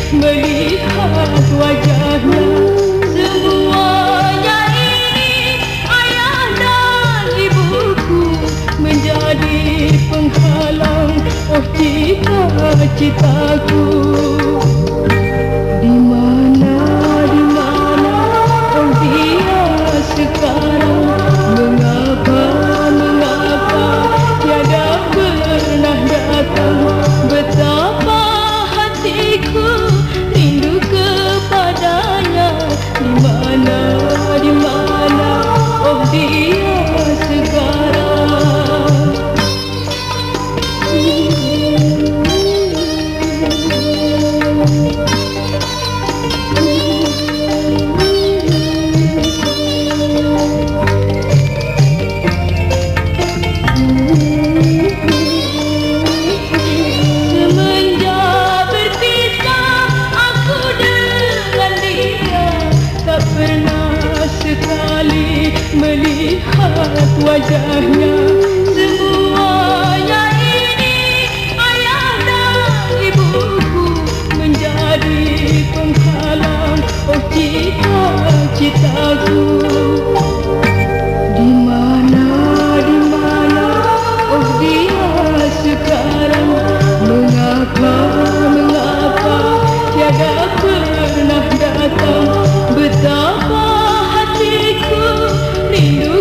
melihat wajahnya. Semuanya ini ayah dan ibuku menjadi penghalang cita-citaku. Di mana oh dia sekarang? Mengapa tiada pernah datang? Betapa hatiku rindu kepadanya. Di mana oh dia sekarang? Semenjak berpisah aku dengan dia, tak pernah sekali melihat wajahnya. Semuanya ini ayah dan ibuku menjadi penghalang cita-citaku. Di mana oh dia sekarang? Mengapa tiada pernah datang? Betapa hatiku rindu